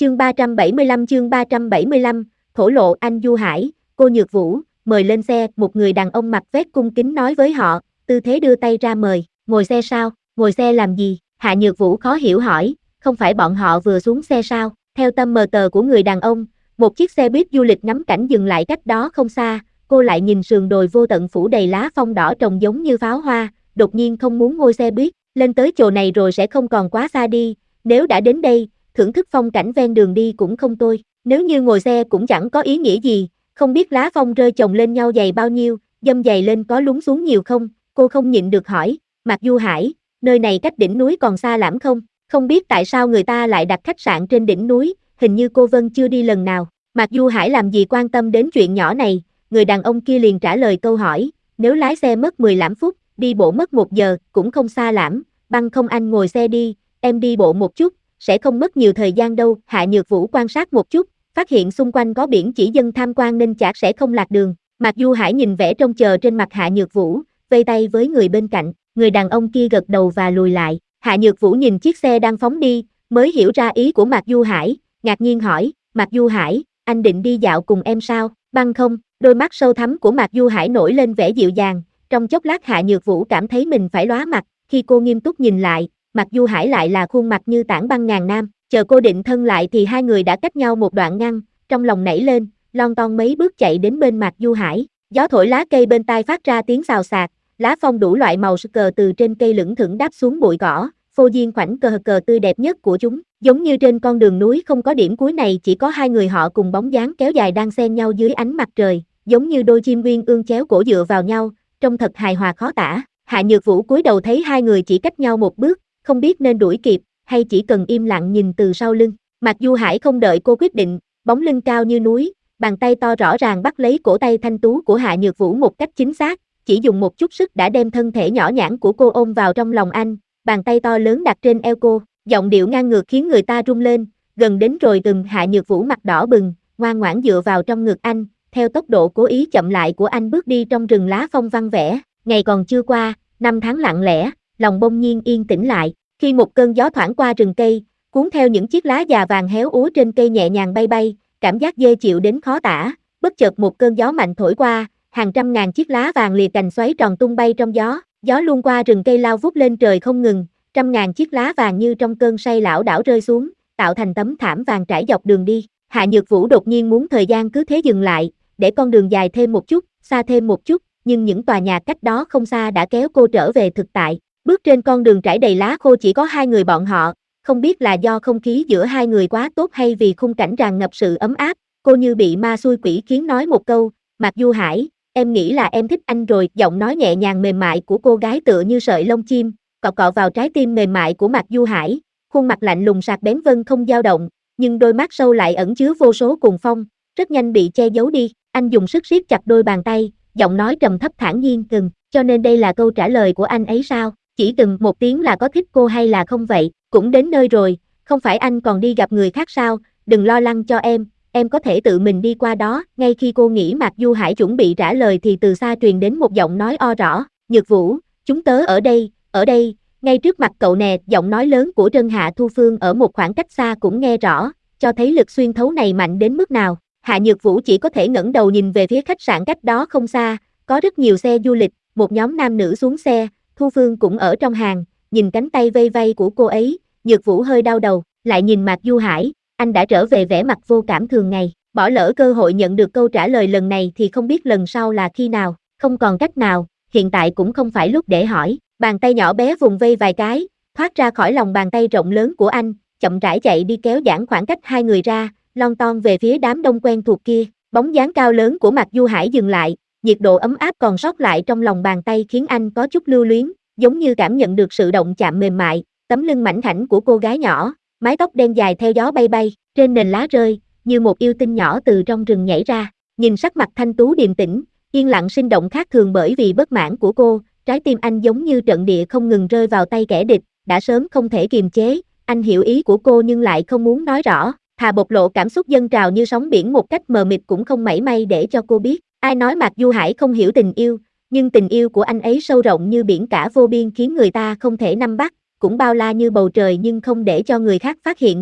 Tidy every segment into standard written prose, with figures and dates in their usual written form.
chương 375, thổ lộ anh Du Hải, cô Nhược Vũ, mời lên xe, một người đàn ông mặc vest cung kính nói với họ, tư thế đưa tay ra mời, ngồi xe sao, ngồi xe làm gì, Hạ Nhược Vũ khó hiểu hỏi, không phải bọn họ vừa xuống xe sao, theo tâm mờ tờ của người đàn ông, một chiếc xe buýt du lịch ngắm cảnh dừng lại cách đó không xa, cô lại nhìn sườn đồi vô tận phủ đầy lá phong đỏ trông giống như pháo hoa, đột nhiên không muốn ngồi xe buýt, lên tới chỗ này rồi sẽ không còn quá xa đi, nếu đã đến đây, thưởng thức phong cảnh ven đường đi cũng không tồi, nếu như ngồi xe cũng chẳng có ý nghĩa gì, không biết lá phong rơi chồng lên nhau dày bao nhiêu, dâm dày lên có lún xuống nhiều không, cô không nhịn được hỏi, Mạc Du Hải, nơi này cách đỉnh núi còn xa lắm không, không biết tại sao người ta lại đặt khách sạn trên đỉnh núi, hình như cô Vân chưa đi lần nào, Mạc Du Hải làm gì quan tâm đến chuyện nhỏ này, người đàn ông kia liền trả lời câu hỏi, nếu lái xe mất 15 phút, đi bộ mất 1 giờ, cũng không xa lắm, băng không anh ngồi xe đi, em đi bộ một chút, sẽ không mất nhiều thời gian đâu, Hạ Nhược Vũ quan sát một chút, phát hiện xung quanh có biển chỉ dân tham quan nên chắc sẽ không lạc đường, Mạc Du Hải nhìn vẻ trông chờ trên mặt Hạ Nhược Vũ, vây tay với người bên cạnh, người đàn ông kia gật đầu và lùi lại, Hạ Nhược Vũ nhìn chiếc xe đang phóng đi, mới hiểu ra ý của Mạc Du Hải, ngạc nhiên hỏi, Mạc Du Hải, anh định đi dạo cùng em sao, băng không, đôi mắt sâu thẳm của Mạc Du Hải nổi lên vẻ dịu dàng, trong chốc lát Hạ Nhược Vũ cảm thấy mình phải lóa mặt, khi cô nghiêm túc nhìn lại, Mạc Du Hải lại là khuôn mặt như tảng băng ngàn năm, chờ cô định thân lại thì hai người đã cách nhau một đoạn ngăn, trong lòng nảy lên, lon ton mấy bước chạy đến bên Mạc Du Hải, gió thổi lá cây bên tai phát ra tiếng xào xạc, lá phong đủ loại màu cờ từ trên cây lững thững đáp xuống bụi cỏ, phô diễn khoảnh cờ tươi đẹp nhất của chúng, giống như trên con đường núi không có điểm cuối này chỉ có hai người họ cùng bóng dáng kéo dài đang xen nhau dưới ánh mặt trời, giống như đôi chim uyên ương chéo cổ dựa vào nhau, trông thật hài hòa khó tả. Hạ Nhược Vũ cúi đầu thấy hai người chỉ cách nhau một bước, không biết nên đuổi kịp, hay chỉ cần im lặng nhìn từ sau lưng. Mạc Du Hải không đợi cô quyết định, bóng lưng cao như núi, bàn tay to rõ ràng bắt lấy cổ tay thanh tú của Hạ Nhược Vũ một cách chính xác, chỉ dùng một chút sức đã đem thân thể nhỏ nhắn của cô ôm vào trong lòng anh, bàn tay to lớn đặt trên eo cô, giọng điệu ngang ngược khiến người ta rung lên, gần đến rồi Hạ Nhược Vũ mặt đỏ bừng, ngoan ngoãn dựa vào trong ngực anh, theo tốc độ cố ý chậm lại của anh bước đi trong rừng lá phong văng vẻ, ngày còn chưa qua, năm tháng lặng lẽ, lòng bỗng nhiên yên tĩnh lại, khi một cơn gió thoảng qua rừng cây, cuốn theo những chiếc lá già vàng héo úa trên cây nhẹ nhàng bay bay, cảm giác dễ chịu đến khó tả, bất chợt một cơn gió mạnh thổi qua, hàng trăm ngàn chiếc lá vàng lìa cành xoáy tròn tung bay trong gió, gió luôn qua rừng cây lao vút lên trời không ngừng, trăm ngàn chiếc lá vàng như trong cơn say lảo đảo rơi xuống, tạo thành tấm thảm vàng trải dọc đường đi. Hạ Nhược Vũ đột nhiên muốn thời gian cứ thế dừng lại, để con đường dài thêm một chút, xa thêm một chút, nhưng những tòa nhà cách đó không xa đã kéo cô trở về thực tại. Bước trên con đường trải đầy lá khô chỉ có hai người bọn họ, không biết là do không khí giữa hai người quá tốt hay vì khung cảnh tràn ngập sự ấm áp, cô như bị ma xui quỷ khiến nói một câu, Mạc Du Hải, em nghĩ là em thích anh rồi, giọng nói nhẹ nhàng mềm mại của cô gái tựa như sợi lông chim, cọ cọ vào trái tim mềm mại của Mạc Du Hải, khuôn mặt lạnh lùng sạc bén vân không dao động, nhưng đôi mắt sâu lại ẩn chứa vô số cuồng phong, rất nhanh bị che giấu đi, anh dùng sức siết chặt đôi bàn tay, giọng nói trầm thấp thản nhiên từng, cho nên đây là câu trả lời của anh ấy sao, chỉ từng một tiếng là có thích cô hay là không vậy, cũng đến nơi rồi, không phải anh còn đi gặp người khác sao, đừng lo lắng cho em có thể tự mình đi qua đó, ngay khi cô nghĩ Mạc Du Hải chuẩn bị trả lời thì từ xa truyền đến một giọng nói o rõ, Nhược Vũ, chúng tớ ở đây, ngay trước mặt cậu nè, giọng nói lớn của Trân Hạ Thu Phương ở một khoảng cách xa cũng nghe rõ, cho thấy lực xuyên thấu này mạnh đến mức nào. Hạ Nhược Vũ chỉ có thể ngẩng đầu nhìn về phía khách sạn cách đó không xa, có rất nhiều xe du lịch, một nhóm nam nữ xuống xe, Thu Phương cũng ở trong hàng, nhìn cánh tay vây vây của cô ấy, Nhược Vũ hơi đau đầu, lại nhìn Mạc Du Hải, anh đã trở về vẻ mặt vô cảm thường ngày, bỏ lỡ cơ hội nhận được câu trả lời lần này thì không biết lần sau là khi nào, không còn cách nào, hiện tại cũng không phải lúc để hỏi, bàn tay nhỏ bé vùng vây vài cái, thoát ra khỏi lòng bàn tay rộng lớn của anh, chậm rãi chạy đi kéo giãn khoảng cách hai người ra, lon ton về phía đám đông quen thuộc kia, bóng dáng cao lớn của Mạc Du Hải dừng lại, nhiệt độ ấm áp còn sót lại trong lòng bàn tay khiến anh có chút lưu luyến, giống như cảm nhận được sự động chạm mềm mại, tấm lưng mảnh khảnh của cô gái nhỏ, mái tóc đen dài theo gió bay bay, trên nền lá rơi, như một yêu tinh nhỏ từ trong rừng nhảy ra, nhìn sắc mặt thanh tú điềm tĩnh, yên lặng sinh động khác thường bởi vì bất mãn của cô, trái tim anh giống như trận địa không ngừng rơi vào tay kẻ địch, đã sớm không thể kiềm chế, anh hiểu ý của cô nhưng lại không muốn nói rõ, thà bộc lộ cảm xúc dâng trào như sóng biển một cách mờ mịt cũng không mảy may để cho cô biết, ai nói Mạc Du Hải không hiểu tình yêu, nhưng tình yêu của anh ấy sâu rộng như biển cả vô biên khiến người ta không thể nắm bắt, cũng bao la như bầu trời nhưng không để cho người khác phát hiện ra,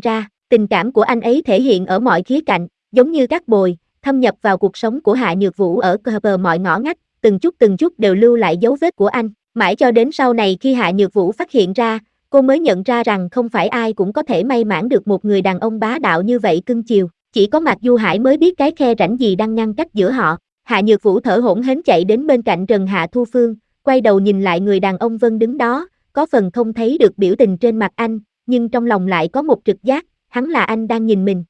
Tình cảm của anh ấy thể hiện ở mọi khía cạnh, giống như cát bồi, thâm nhập vào cuộc sống của Hạ Nhược Vũ ở cờ mọi ngõ ngách, từng chút đều lưu lại dấu vết của anh. Mãi cho đến sau này khi Hạ Nhược Vũ phát hiện ra, cô mới nhận ra rằng không phải ai cũng có thể may mắn được một người đàn ông bá đạo như vậy cưng chiều. Chỉ có Mạc Du Hải mới biết cái khe rãnh gì đang ngăn cách giữa họ. Hạ Nhược Vũ thở hổn hển chạy đến bên cạnh Trần Hạ Thu Phương, quay đầu nhìn lại người đàn ông Vân đứng đó, có phần không thấy được biểu tình trên mặt anh, nhưng trong lòng lại có một trực giác, hắn là anh đang nhìn mình.